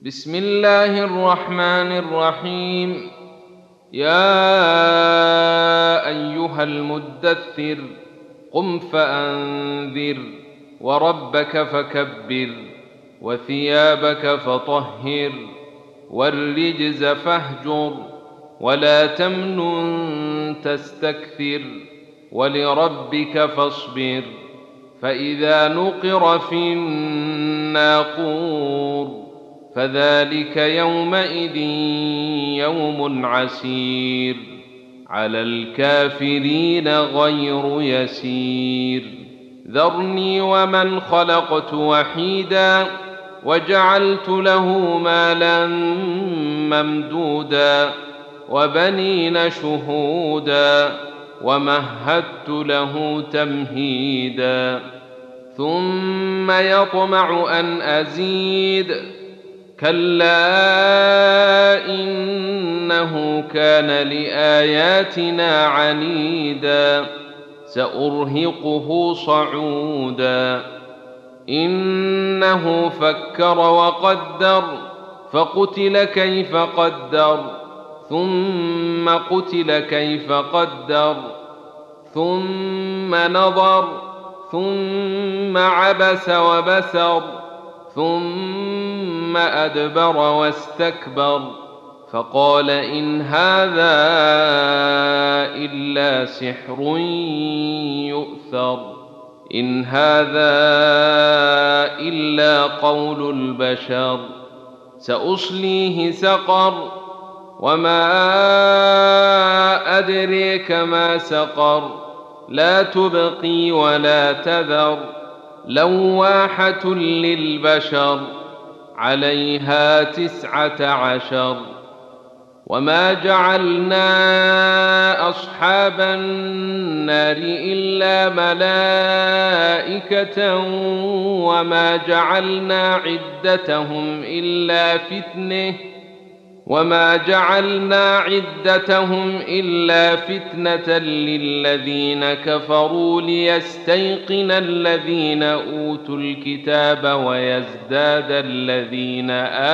بسم الله الرحمن الرحيم. يا أيها المدثر قم فأنذر وربك فكبر وثيابك فطهر والرجز فاهجر ولا تمنن تستكثر ولربك فاصبر فإذا نقر في الناقور فذلك يومئذ يوم عسير على الكافرين غير يسير. ذرني ومن خلقت وحيدا وجعلت له مالا ممدودا وبنين شهودا ومهدت له تمهيدا ثم يطمع أن أزيد كلا إنه كان لآياتنا عنيدا سأرهقه صعودا إنه فكر وقدر فقتل كيف قدر ثم قتل كيف قدر ثم نظر ثم عبس وبسر ثم أدبر واستكبر فقال إن هذا إلا سحر يؤثر إن هذا إلا قول البشر سأصليه سقر وما أدريك ما سقر لا تبقي ولا تذر لواحة للبشر عليها 19 وما جعلنا أصحاب النار إلا ملائكة وما جعلنا عدتهم إلا فتنة للذين كفروا ليستيقن الذين أوتوا الكتاب ويزداد الذين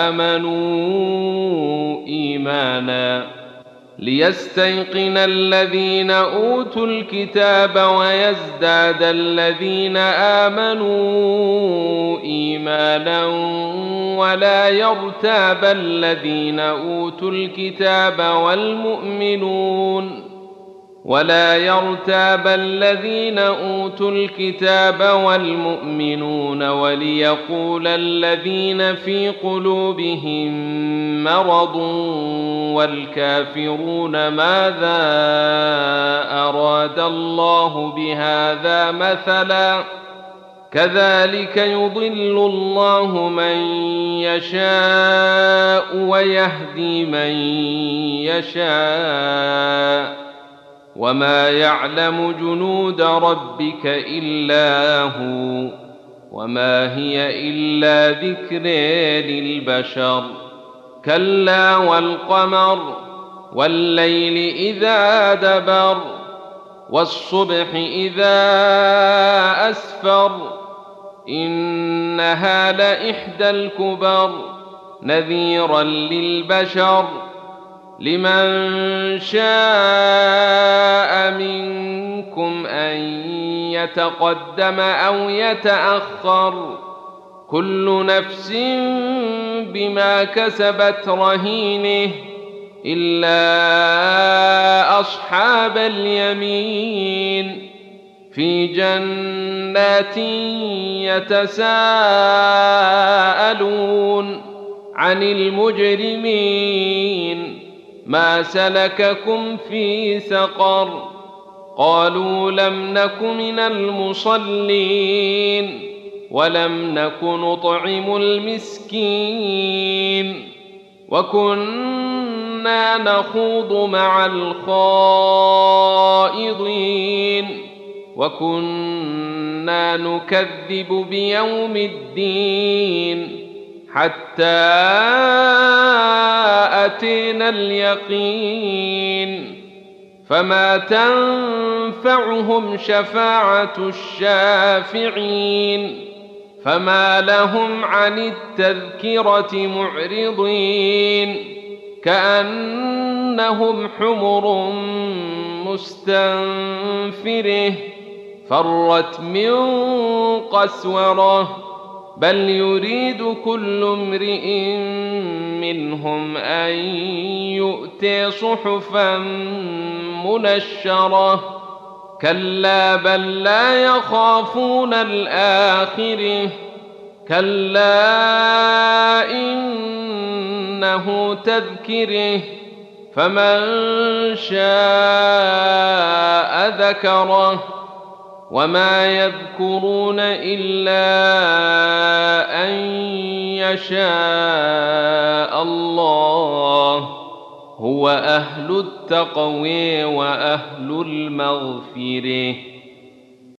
آمنوا إيمانا ولا يرتاب الذين أوتوا الكتاب والمؤمنون وليقول الذين في قلوبهم مرض والكافرون ماذا أراد الله بهذا مثلا كذلك يضل الله من يشاء ويهدي من يشاء وما يعلم جنود ربك إلا هو وما هي إلا ذكر للبشر. كلا والقمر والليل إذا دبر والصبح إذا أسفر إنها لإحدى الكبر نذيرا للبشر لمن شاء منكم أن يتقدم أو يتأخر كل نفس بما كسبت رهينه إلا أصحاب اليمين في جنات يتساءلون عن المجرمين ما سلككم في سقر قالوا لم نك من المصلين ولم نك نطعم المسكين وكنا نخوض مع الخائضين وكنا نكذب بيوم الدين حتى أتينا اليقين فما تنفعهم شفاعة الشافعين فما لهم عن التذكرة معرضين كأنهم حمر مستنفره فرت من قسوره بل يريد كل امرئ منهم أن يؤتي صحفا منشرة كلا بل لا يخافون الآخرة كلا إنه تذكره فمن شاء ذكره وما يذكرون إلا أن يشاء الله هو أهل التقوى وأهل المغفرة